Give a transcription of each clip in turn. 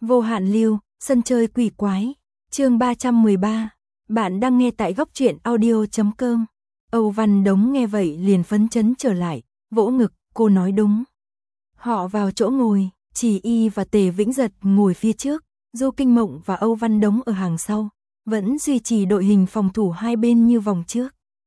Vô hạn lưu, sân chơi quỷ quái. Chương 313. Bạn đang nghe tại góc truyện audio.com. Âu Văn Đống nghe vậy liền phấn chấn trở lại, vỗ ngực, cô nói đúng. Họ vào chỗ ngồi, Chỉ Y và Tề Vĩnh Giật ngồi phía trước, Du Kinh Mộng và Âu Văn Đống ở hàng sau, vẫn duy trì đội hình phòng thủ hai bên như vòng trước.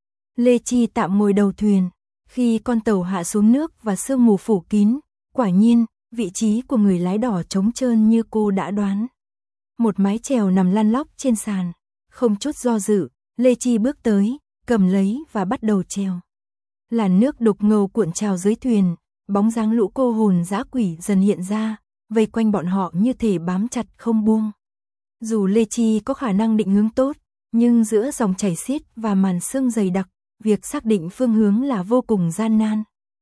Lê Chi tạm ngồi đầu thuyền, khi con tàu hạ xuống nước và sương mù phủ kín, quả nhiên, vị trí của người lái đỏ trống trơn như cô đã đoán. Một mái chèo nằm lăn lóc trên sàn, không chút do dự, Lê Chi bước tới, cầm lấy và bắt đầu chèo. Làn nước đục ngầu cuộn trào dưới thuyền, bóng dáng lũ cô hồn dã quỷ dần hiện ra, vây quanh bọn họ như thể bám chặt không buông. Dù Lê Chi có khả năng định hướng tốt, nhưng giữa dòng chảy xiết và màn sương dày đặc, việc xác định phương hướng là vô cùng gian nan.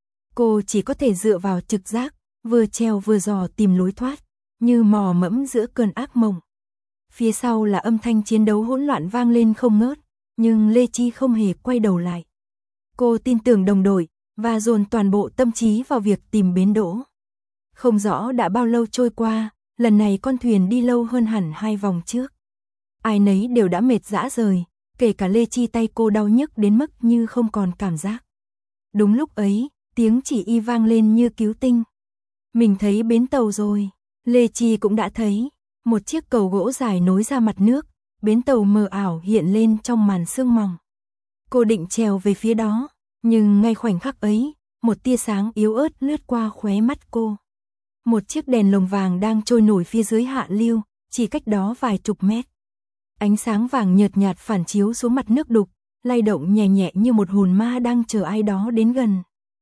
Cô chỉ có thể dựa vào trực giác, vừa treo vừa dò tìm lối thoát, như mò mẫm giữa cơn ác mộng. Phía sau là âm thanh chiến đấu hỗn loạn vang lên không ngớt, nhưng Lê Chi không hề quay đầu lại. Cô tin tưởng đồng đội và dồn toàn bộ tâm trí vào việc tìm bến đỗ. Không rõ đã bao lâu trôi qua, lần này con thuyền đi lâu hơn hẳn 2 vòng trước. Ai nấy đều đã mệt rã rời, kể cả Lê Chi, tay cô đau nhức đến mức như không còn cảm giác. Đúng lúc ấy, tiếng Chỉ Y vang lên như cứu tinh. Mình thấy bến tàu rồi. Lê Chi cũng đã thấy, một chiếc cầu gỗ dài nối ra mặt nước, bến tàu mờ ảo hiện lên trong màn sương mỏng. Cô định trèo về phía đó, nhưng ngay khoảnh khắc ấy, một tia sáng yếu ớt lướt qua khóe mắt cô. Một chiếc đèn lồng vàng đang trôi nổi phía dưới hạ lưu, chỉ cách đó vài chục mét. Ánh sáng vàng nhợt nhạt phản chiếu xuống mặt nước đục, lay động nhẹ nhẹ như một hồn ma đang chờ ai đó đến gần.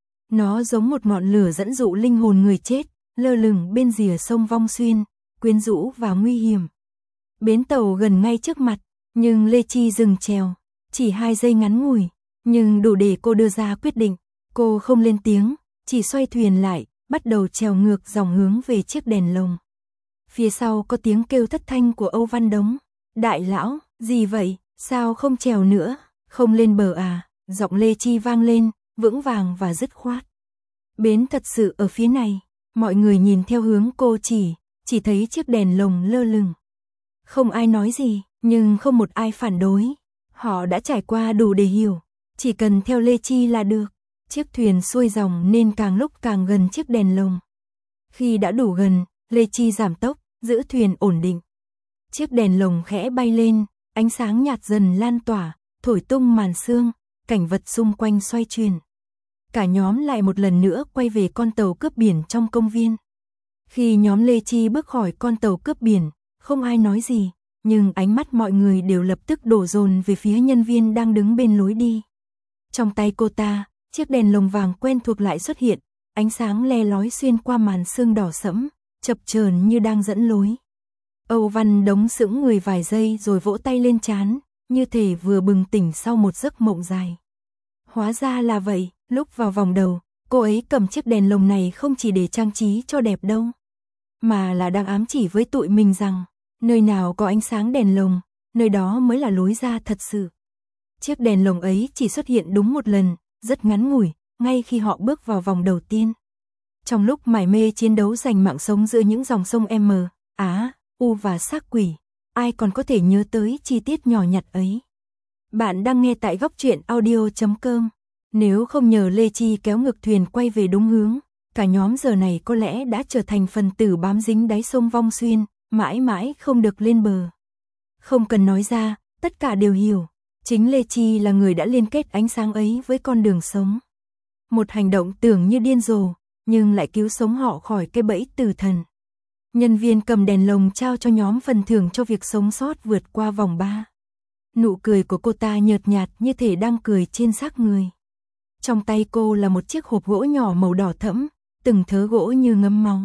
Nó giống một ngọn lửa dẫn dụ linh hồn người chết, lơ lửng bên rìa sông Vong Xuyên, quyến rũ và nguy hiểm. Bến tàu gần ngay trước mặt, nhưng Lê Chi dừng chèo, chỉ 2 giây ngắn ngủi, nhưng đủ để cô đưa ra quyết định. Cô không lên tiếng, chỉ xoay thuyền lại, bắt đầu chèo ngược dòng hướng về chiếc đèn lồng. Phía sau có tiếng kêu thất thanh của Âu Văn Đống. Đại lão, gì vậy, sao không chèo nữa, không lên bờ à? Giọng Lê Chi vang lên, vững vàng và dứt khoát. Bến thật sự ở phía này. Mọi người nhìn theo hướng cô chỉ thấy chiếc đèn lồng lơ lửng. Không ai nói gì, nhưng không một ai phản đối. Họ đã trải qua đủ để hiểu, chỉ cần theo Lê Chi là được. Chiếc thuyền xuôi dòng nên càng lúc càng gần chiếc đèn lồng. Khi đã đủ gần, Lê Chi giảm tốc, giữ thuyền ổn định. Chiếc đèn lồng khẽ bay lên, ánh sáng nhạt dần lan tỏa, thổi tung màn sương, cảnh vật xung quanh xoay chuyển. Cả nhóm lại một lần nữa quay về con tàu cướp biển trong công viên. Khi nhóm Lê Chi bước khỏi con tàu cướp biển, không ai nói gì, nhưng ánh mắt mọi người đều lập tức đổ dồn về phía nhân viên đang đứng bên lối đi. Trong tay cô ta, chiếc đèn lồng vàng quen thuộc lại xuất hiện, ánh sáng le lói xuyên qua màn sương đỏ sẫm, chập chờn như đang dẫn lối. Âu Văn Đống sững người vài giây rồi vỗ tay lên trán, như thể vừa bừng tỉnh sau một giấc mộng dài. Hóa ra là vậy, lúc vào vòng đầu, cô ấy cầm chiếc đèn lồng này không chỉ để trang trí cho đẹp đâu, mà là đang ám chỉ với tụi mình rằng, nơi nào có ánh sáng đèn lồng, nơi đó mới là lối ra thật sự. Chiếc đèn lồng ấy chỉ xuất hiện đúng một lần, rất ngắn ngủi, ngay khi họ bước vào vòng đầu tiên. Trong lúc mải mê chiến đấu giành mạng sống giữa những dòng sông M, Á, U và xác quỷ, ai còn có thể nhớ tới chi tiết nhỏ nhặt ấy. Bạn đang nghe tại góc truyện audio.com. Nếu không nhờ Lê Chi kéo ngược thuyền quay về đúng hướng, cả nhóm giờ này có lẽ đã trở thành phần tử bám dính đáy sông Vong Xuyên, mãi mãi không được lên bờ. Không cần nói ra, tất cả đều hiểu, chính Lê Chi là người đã liên kết ánh sáng ấy với con đường sống. Một hành động tưởng như điên rồ, nhưng lại cứu sống họ khỏi cái bẫy tử thần. Nhân viên cầm đèn lồng trao cho nhóm phần thưởng cho việc sống sót vượt qua vòng 3. Nụ cười của cô ta nhợt nhạt như thể đang cười trên xác người. Trong tay cô là một chiếc hộp gỗ nhỏ màu đỏ thẫm, từng thớ gỗ như ngấm máu.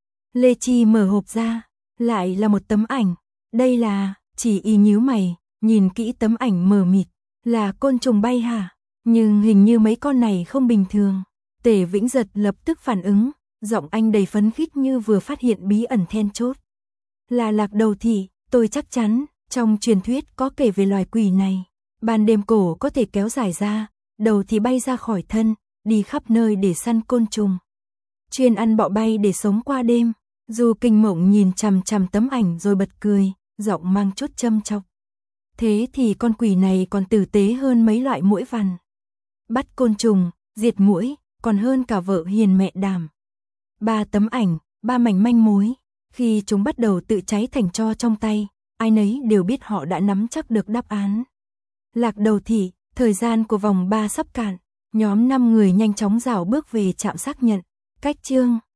Lê Chi mở hộp ra, lại là một tấm ảnh. Đây là, Chỉ Y nhíu mày, nhìn kỹ tấm ảnh mờ mịt, là côn trùng bay hả? Nhưng hình như mấy con này không bình thường. Tề Vĩnh Giật lập tức phản ứng, giọng anh đầy phấn khích như vừa phát hiện bí ẩn then chốt. Là lạc đầu thị, tôi chắc chắn, trong truyền thuyết có kể về loài quỷ này. Ban đêm cổ có thể kéo dài ra, đầu thì bay ra khỏi thân, đi khắp nơi để săn côn trùng. Chuyên ăn bọ bay để sống qua đêm. Du Kinh Mộng nhìn chằm chằm tấm ảnh rồi bật cười, giọng mang chút châm chọc. Thế thì con quỷ này còn tử tế hơn mấy loại muỗi vằn. Bắt côn trùng, diệt muỗi, còn hơn cả vợ hiền mẹ đảm. 3 tấm ảnh, 3 mảnh manh mối. Khi chúng bắt đầu tự cháy thành tro trong tay, ai nấy đều biết họ đã nắm chắc được đáp án. Lạc Đầu Thị, thời gian của vòng 3 sắp cạn. Nhóm 5 người nhanh chóng rảo bước về trạm xác nhận. Cách chương